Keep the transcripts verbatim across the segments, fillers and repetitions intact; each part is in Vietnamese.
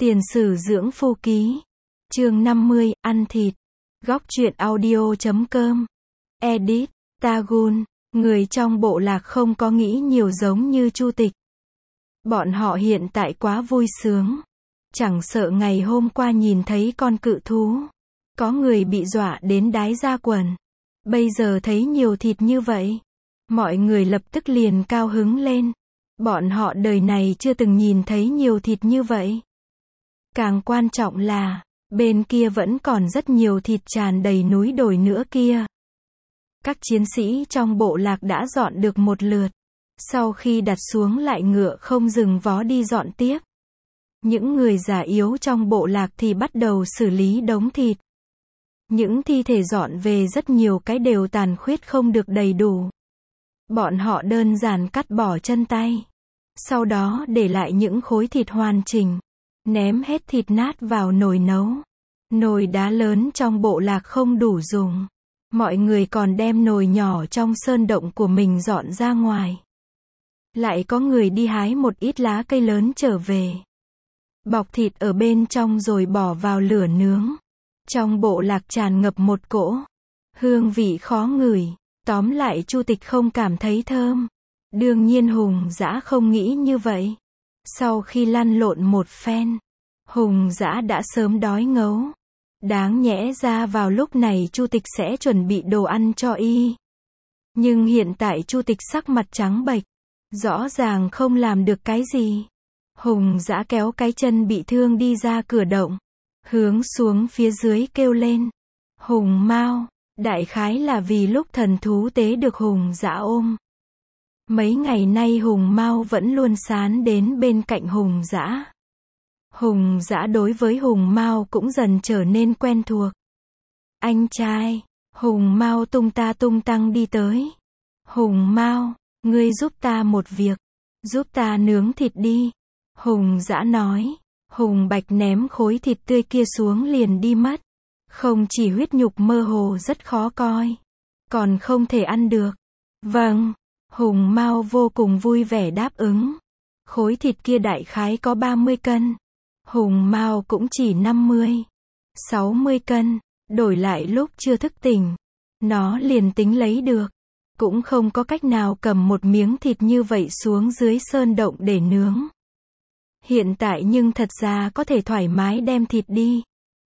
Tiền sử dưỡng phu ký. Chương năm mươi, ăn thịt. Góc truyện audio chấm com. Edit, Tagun. Người trong bộ lạc không có nghĩ nhiều giống như Chu Tịch. Bọn họ hiện tại quá vui sướng. Chẳng sợ ngày hôm qua nhìn thấy con cự thú. Có người bị dọa đến đái ra quần. Bây giờ thấy nhiều thịt như vậy. Mọi người lập tức liền cao hứng lên. Bọn họ đời này chưa từng nhìn thấy nhiều thịt như vậy. Càng quan trọng là, bên kia vẫn còn rất nhiều thịt tràn đầy núi đồi nữa kia. Các chiến sĩ trong bộ lạc đã dọn được một lượt. Sau khi đặt xuống lại ngựa không dừng vó đi dọn tiếp. Những người già yếu trong bộ lạc thì bắt đầu xử lý đống thịt. Những thi thể dọn về rất nhiều cái đều tàn khuyết không được đầy đủ. Bọn họ đơn giản cắt bỏ chân tay. Sau đó để lại những khối thịt hoàn chỉnh. Ném hết thịt nát vào nồi nấu. Nồi đá lớn trong bộ lạc không đủ dùng. Mọi người còn đem nồi nhỏ trong sơn động của mình dọn ra ngoài. Lại có người đi hái một ít lá cây lớn trở về. Bọc thịt ở bên trong rồi bỏ vào lửa nướng. Trong bộ lạc tràn ngập một cỗ hương vị khó ngửi. Tóm lại Chu Tịch không cảm thấy thơm. Đương nhiên Hùng Dã không nghĩ như vậy. Sau khi lăn lộn một phen, Hùng Dã đã sớm đói ngấu. Đáng nhẽ ra vào lúc này Chu Tịch sẽ chuẩn bị đồ ăn cho y. Nhưng hiện tại Chu Tịch sắc mặt trắng bệch, rõ ràng không làm được cái gì. Hùng Dã kéo cái chân bị thương đi ra cửa động, hướng xuống phía dưới kêu lên. Hùng Mao, đại khái là vì lúc thần thú tế được Hùng Dã ôm. Mấy ngày nay Hùng Mao vẫn luôn sán đến bên cạnh Hùng Dã. Hùng Dã đối với Hùng Mao cũng dần trở nên quen thuộc. Anh trai, Hùng Mao tung ta tung tăng đi tới. Hùng Mao, ngươi giúp ta một việc, giúp ta nướng thịt đi. Hùng Dã nói. Hùng Bạch ném khối thịt tươi kia xuống liền đi mất. Không chỉ huyết nhục mơ hồ rất khó coi, còn không thể ăn được. Vâng. Hùng Mao vô cùng vui vẻ đáp ứng. Khối thịt kia đại khái có ba mươi cân. Hùng Mao cũng chỉ năm mươi, sáu mươi cân. Đổi lại lúc chưa thức tỉnh, nó liền tính lấy được. Cũng không có cách nào cầm một miếng thịt như vậy xuống dưới sơn động để nướng. Hiện tại nhưng thật ra có thể thoải mái đem thịt đi.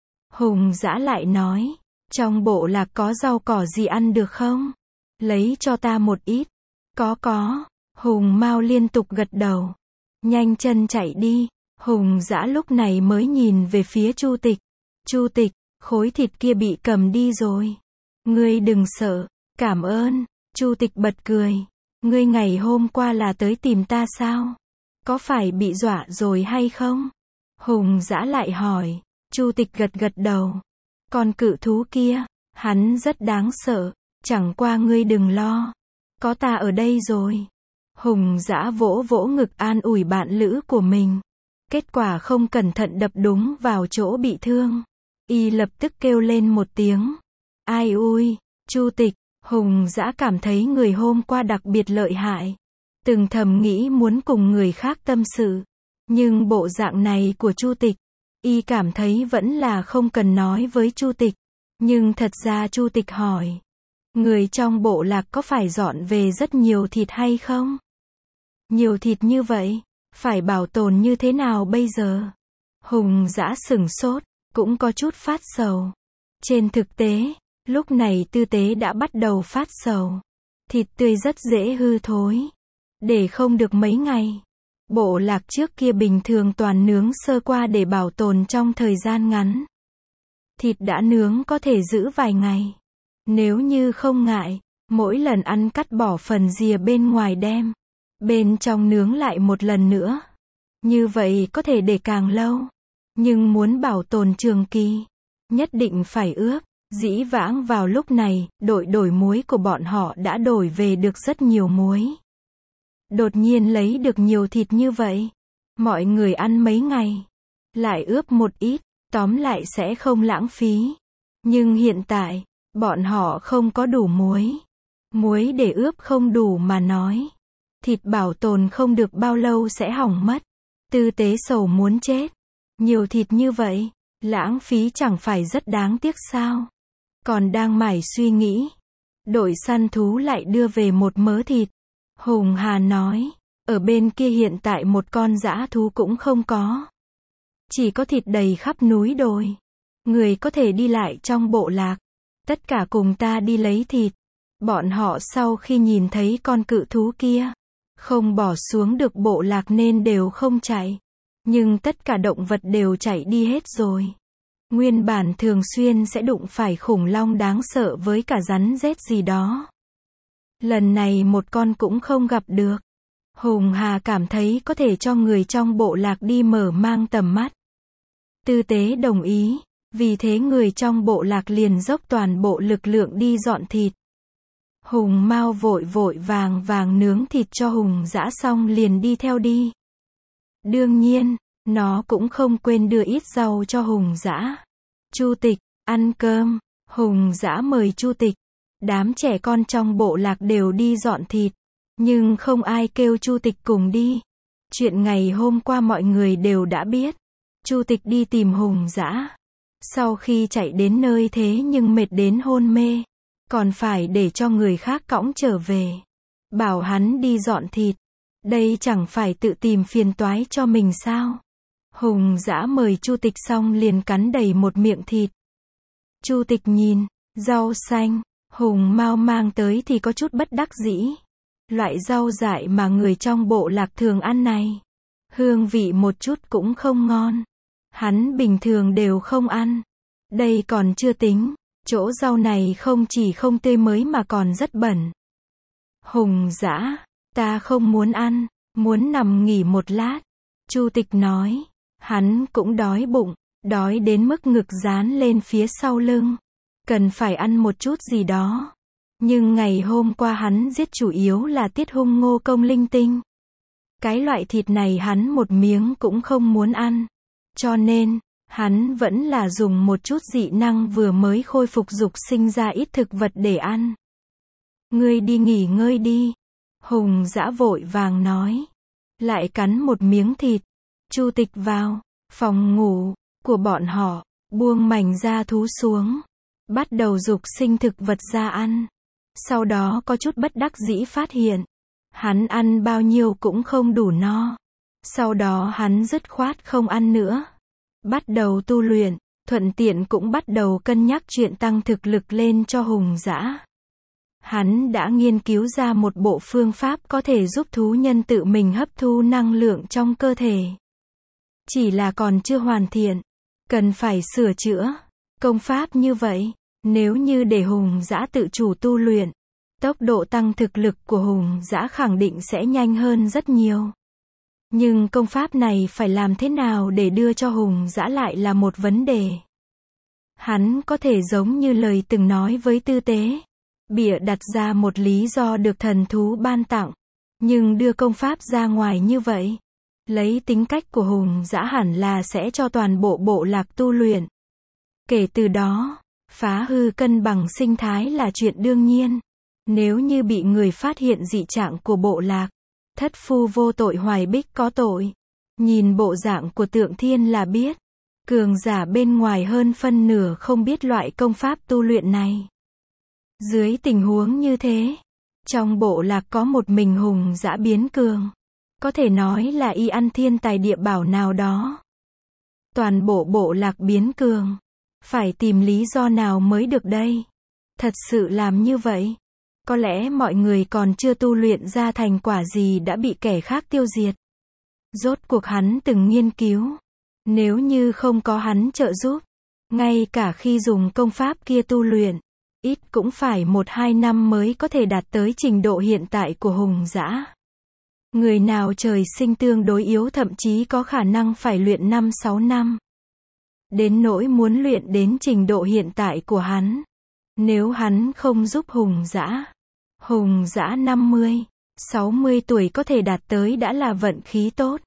Hùng Dã lại nói. Trong bộ lạc có rau cỏ gì ăn được không? Lấy cho ta một ít. Có có. Hùng Mao liên tục gật đầu. Nhanh chân chạy đi. Hùng Dã lúc này mới nhìn về phía Chu Tịch. Chu Tịch, khối thịt kia bị cầm đi rồi. Ngươi đừng sợ. Cảm ơn. Chu Tịch bật cười. Ngươi ngày hôm qua là tới tìm ta sao? Có phải bị dọa rồi hay không? Hùng Dã lại hỏi. Chu Tịch gật gật đầu. Con cự thú kia, hắn rất đáng sợ. Chẳng qua ngươi đừng lo. Có ta ở đây rồi. Hùng Dã vỗ vỗ ngực an ủi bạn lữ của mình. Kết quả không cẩn thận đập đúng vào chỗ bị thương. Y lập tức kêu lên một tiếng. Ai ui, Chu Tịch. Hùng Dã cảm thấy người hôm qua đặc biệt lợi hại. Từng thầm nghĩ muốn cùng người khác tâm sự. Nhưng bộ dạng này của Chu Tịch, y cảm thấy vẫn là không cần nói với Chu Tịch. Nhưng thật ra Chu Tịch hỏi. Người trong bộ lạc có phải dọn về rất nhiều thịt hay không? Nhiều thịt như vậy, phải bảo tồn như thế nào bây giờ? Hùng Dã sửng sốt, cũng có chút phát sầu. Trên thực tế, lúc này tư tế đã bắt đầu phát sầu. Thịt tươi rất dễ hư thối. Để không được mấy ngày. Bộ lạc trước kia bình thường toàn nướng sơ qua để bảo tồn trong thời gian ngắn. Thịt đã nướng có thể giữ vài ngày. Nếu như không ngại, mỗi lần ăn cắt bỏ phần rìa bên ngoài đem. Bên trong nướng lại một lần nữa. Như vậy có thể để càng lâu. Nhưng muốn bảo tồn trường kỳ, nhất định phải ướp. Dĩ vãng vào lúc này, đội đổi muối của bọn họ đã đổi về được rất nhiều muối. Đột nhiên lấy được nhiều thịt như vậy. Mọi người ăn mấy ngày. Lại ướp một ít, tóm lại sẽ không lãng phí. Nhưng hiện tại, bọn họ không có đủ muối. Muối để ướp không đủ mà nói. Thịt bảo tồn không được bao lâu sẽ hỏng mất. Tư tế sầu muốn chết. Nhiều thịt như vậy, lãng phí chẳng phải rất đáng tiếc sao? Còn đang mải suy nghĩ, đội săn thú lại đưa về một mớ thịt. Hùng Hà nói, ở bên kia hiện tại một con dã thú cũng không có. Chỉ có thịt đầy khắp núi đồi. Người có thể đi lại trong bộ lạc. Tất cả cùng ta đi lấy thịt. Bọn họ sau khi nhìn thấy con cự thú kia, không bỏ xuống được bộ lạc nên đều không chạy. Nhưng tất cả động vật đều chạy đi hết rồi. Nguyên bản thường xuyên sẽ đụng phải khủng long đáng sợ với cả rắn rết gì đó. Lần này một con cũng không gặp được. Hùng Hà cảm thấy có thể cho người trong bộ lạc đi mở mang tầm mắt. Tư Tế đồng ý, vì thế người trong bộ lạc liền dốc toàn bộ lực lượng đi dọn thịt. Hùng Mao vội vội vàng vàng nướng thịt cho Hùng Dã xong liền đi theo đi. Đương nhiên, nó cũng không quên đưa ít rau cho Hùng Dã. Chu Tịch, ăn cơm. Hùng Dã mời Chu Tịch. Đám trẻ con trong bộ lạc đều đi dọn thịt, nhưng không ai kêu Chu Tịch cùng đi. Chuyện ngày hôm qua mọi người đều đã biết. Chu Tịch đi tìm Hùng Dã. Sau khi chạy đến nơi thế nhưng mệt đến hôn mê, còn phải để cho người khác cõng trở về. Bảo hắn đi dọn thịt. Đây chẳng phải tự tìm phiền toái cho mình sao? Hùng Dã mời Chu Tịch xong liền cắn đầy một miệng thịt. Chu Tịch nhìn, rau xanh, Hùng Mao mang tới thì có chút bất đắc dĩ. Loại rau dại mà người trong bộ lạc thường ăn này, hương vị một chút cũng không ngon. Hắn bình thường đều không ăn. Đây còn chưa tính, chỗ rau này không chỉ không tươi mới mà còn rất bẩn. Hùng Dã, ta không muốn ăn, muốn nằm nghỉ một lát. Chu Tịch nói, hắn cũng đói bụng, đói đến mức ngực dán lên phía sau lưng. Cần phải ăn một chút gì đó. Nhưng ngày hôm qua hắn giết chủ yếu là tiết hung ngô công linh tinh. Cái loại thịt này hắn một miếng cũng không muốn ăn. Cho nên, hắn vẫn là dùng một chút dị năng vừa mới khôi phục dục sinh ra ít thực vật để ăn. Ngươi đi nghỉ ngơi đi. Hùng Dã vội vàng nói. Lại cắn một miếng thịt. Chu Tịch vào phòng ngủ của bọn họ, buông mảnh da thú xuống. Bắt đầu dục sinh thực vật ra ăn. Sau đó có chút bất đắc dĩ phát hiện. Hắn ăn bao nhiêu cũng không đủ no. Sau đó hắn dứt khoát không ăn nữa. Bắt đầu tu luyện, thuận tiện cũng bắt đầu cân nhắc chuyện tăng thực lực lên cho Hùng Dã. Hắn đã nghiên cứu ra một bộ phương pháp có thể giúp thú nhân tự mình hấp thu năng lượng trong cơ thể. Chỉ là còn chưa hoàn thiện, cần phải sửa chữa. Công pháp như vậy, nếu như để Hùng Dã tự chủ tu luyện, tốc độ tăng thực lực của Hùng Dã khẳng định sẽ nhanh hơn rất nhiều. Nhưng công pháp này phải làm thế nào để đưa cho Hùng Dã lại là một vấn đề. Hắn có thể giống như lời từng nói với Tư Tế, bịa đặt ra một lý do được thần thú ban tặng, nhưng đưa công pháp ra ngoài như vậy, lấy tính cách của Hùng Dã hẳn là sẽ cho toàn bộ bộ lạc tu luyện. Kể từ đó, phá hư cân bằng sinh thái là chuyện đương nhiên. Nếu như bị người phát hiện dị trạng của bộ lạc, thất phu vô tội hoài bích có tội. Nhìn bộ dạng của Tượng Thiên là biết, cường giả bên ngoài hơn phân nửa không biết loại công pháp tu luyện này. Dưới tình huống như thế, trong bộ lạc có một mình Hùng Dã biến cường. Có thể nói là y ăn thiên tài địa bảo nào đó. Toàn bộ bộ lạc biến cường. Phải tìm lý do nào mới được đây? Thật sự làm như vậy, có lẽ mọi người còn chưa tu luyện ra thành quả gì đã bị kẻ khác tiêu diệt. Rốt cuộc hắn từng nghiên cứu. Nếu như không có hắn trợ giúp, ngay cả khi dùng công pháp kia tu luyện, ít cũng phải một hai năm mới có thể đạt tới trình độ hiện tại của Hùng Dã. Người nào trời sinh tương đối yếu thậm chí có khả năng phải luyện năm sáu năm. Đến nỗi muốn luyện đến trình độ hiện tại của hắn. Nếu hắn không giúp Hùng Dã, Hùng Dã năm mươi, sáu mươi tuổi có thể đạt tới đã là vận khí tốt.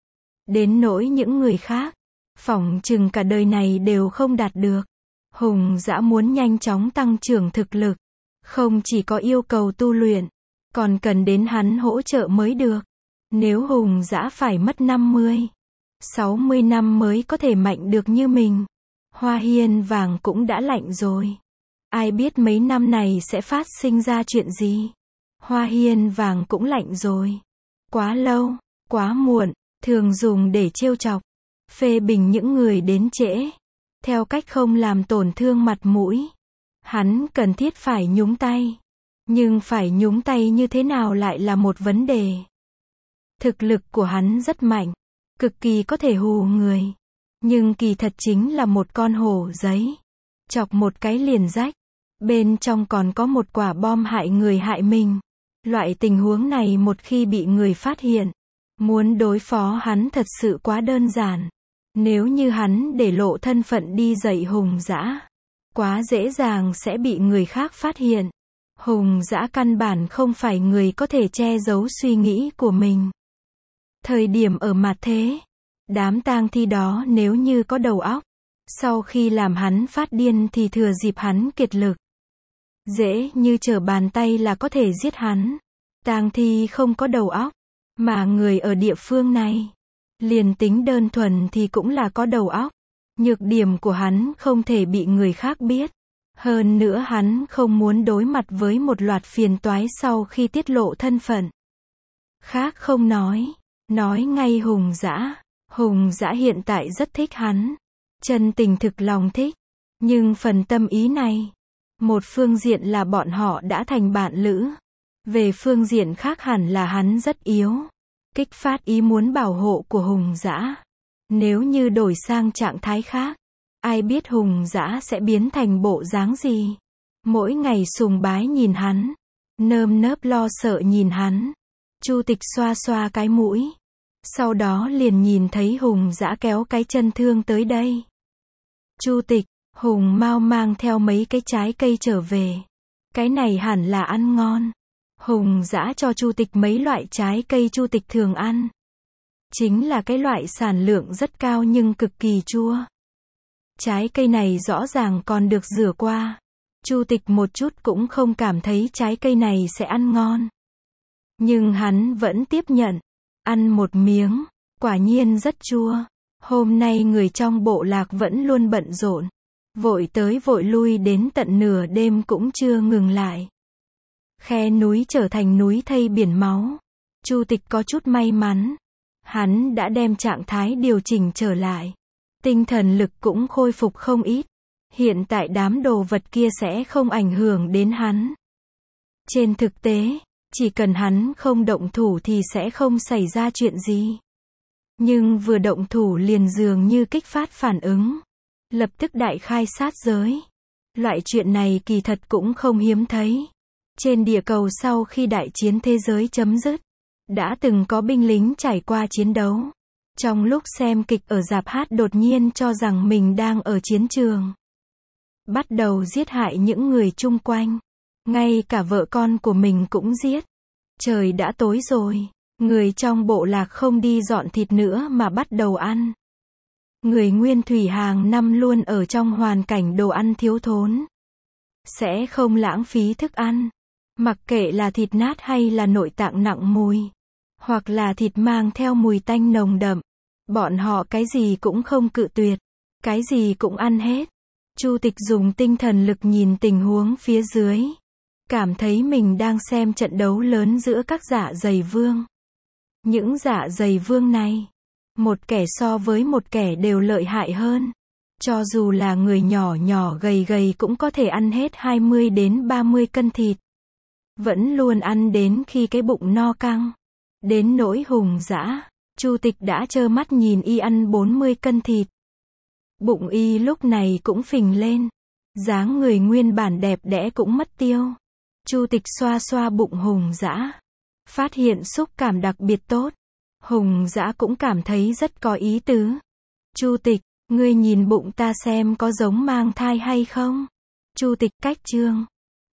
Đến nỗi những người khác, phỏng chừng cả đời này đều không đạt được. Hùng Dã muốn nhanh chóng tăng trưởng thực lực, không chỉ có yêu cầu tu luyện, còn cần đến hắn hỗ trợ mới được. Nếu Hùng Dã phải mất năm mươi, sáu mươi năm mới có thể mạnh được như mình. Hoa hiên vàng cũng đã lạnh rồi. Ai biết mấy năm này sẽ phát sinh ra chuyện gì. Hoa hiên vàng cũng lạnh rồi. Quá lâu, quá muộn, thường dùng để trêu chọc, phê bình những người đến trễ, theo cách không làm tổn thương mặt mũi. Hắn cần thiết phải nhúng tay. Nhưng phải nhúng tay như thế nào lại là một vấn đề. Thực lực của hắn rất mạnh, cực kỳ có thể hù người. Nhưng kỳ thật chính là một con hổ giấy. Chọc một cái liền rách. Bên trong còn có một quả bom hại người hại mình. Loại tình huống này một khi bị người phát hiện, muốn đối phó hắn thật sự quá đơn giản. Nếu như hắn để lộ thân phận đi dạy Hùng Dã, quá dễ dàng sẽ bị người khác phát hiện. Hùng Dã căn bản không phải người có thể che giấu suy nghĩ của mình. Thời điểm ở mặt thế, đám tang thi đó nếu như có đầu óc, sau khi làm hắn phát điên thì thừa dịp hắn kiệt lực, dễ như trở bàn tay là có thể giết hắn. Tang thi không có đầu óc, mà người ở địa phương này, liền tính đơn thuần thì cũng là có đầu óc. Nhược điểm của hắn không thể bị người khác biết. Hơn nữa hắn không muốn đối mặt với một loạt phiền toái sau khi tiết lộ thân phận. Khác không nói, nói ngay Hùng Dã. Hùng Dã hiện tại rất thích hắn. Chân tình thực lòng thích. Nhưng phần tâm ý này, một phương diện là bọn họ đã thành bạn lữ. Về phương diện khác hẳn là hắn rất yếu. Kích phát ý muốn bảo hộ của Hùng Dã. Nếu như đổi sang trạng thái khác, ai biết Hùng Dã sẽ biến thành bộ dáng gì. Mỗi ngày sùng bái nhìn hắn, nơm nớp lo sợ nhìn hắn. Chu Tịch xoa xoa cái mũi, sau đó liền nhìn thấy Hùng Dã kéo cái chân thương tới đây. Chu Tịch, Hùng Mao mang theo mấy cái trái cây trở về. Cái này hẳn là ăn ngon. Hùng Dã cho Chu Tịch mấy loại trái cây Chu Tịch thường ăn. Chính là cái loại sản lượng rất cao nhưng cực kỳ chua. Trái cây này rõ ràng còn được rửa qua. Chu Tịch một chút cũng không cảm thấy trái cây này sẽ ăn ngon. Nhưng hắn vẫn tiếp nhận. Ăn một miếng, quả nhiên rất chua. Hôm nay người trong bộ lạc vẫn luôn bận rộn. Vội tới vội lui đến tận nửa đêm cũng chưa ngừng lại. Khe núi trở thành núi thây biển máu. Chu Tịch có chút may mắn. Hắn đã đem trạng thái điều chỉnh trở lại. Tinh thần lực cũng khôi phục không ít. Hiện tại đám đồ vật kia sẽ không ảnh hưởng đến hắn. Trên thực tế, chỉ cần hắn không động thủ thì sẽ không xảy ra chuyện gì. Nhưng vừa động thủ liền dường như kích phát phản ứng. Lập tức đại khai sát giới. Loại chuyện này kỳ thật cũng không hiếm thấy. Trên địa cầu sau khi đại chiến thế giới chấm dứt, đã từng có binh lính trải qua chiến đấu. Trong lúc xem kịch ở rạp hát đột nhiên cho rằng mình đang ở chiến trường. Bắt đầu giết hại những người chung quanh. Ngay cả vợ con của mình cũng giết. Trời đã tối rồi. Người trong bộ lạc không đi dọn thịt nữa mà bắt đầu ăn. Người nguyên thủy hàng năm luôn ở trong hoàn cảnh đồ ăn thiếu thốn. Sẽ không lãng phí thức ăn. Mặc kệ là thịt nát hay là nội tạng nặng mùi. Hoặc là thịt mang theo mùi tanh nồng đậm. Bọn họ cái gì cũng không cự tuyệt. Cái gì cũng ăn hết. Chu Tịch dùng tinh thần lực nhìn tình huống phía dưới. Cảm thấy mình đang xem trận đấu lớn giữa các dạ dày vương. Những dạ dày vương này, một kẻ so với một kẻ đều lợi hại hơn. Cho dù là người nhỏ nhỏ gầy gầy cũng có thể ăn hết hai mươi đến ba mươi cân thịt. Vẫn luôn ăn đến khi cái bụng no căng. Đến nỗi Hùng Dã, Chu Tịch đã trơ mắt nhìn y ăn bốn mươi cân thịt. Bụng y lúc này cũng phình lên. Dáng người nguyên bản đẹp đẽ cũng mất tiêu. Chu Tịch xoa xoa bụng Hùng Dã. Phát hiện xúc cảm đặc biệt tốt. Hùng Dã cũng cảm thấy rất có ý tứ. Chu Tịch, ngươi nhìn bụng ta xem có giống mang thai hay không? Chu Tịch cách chương.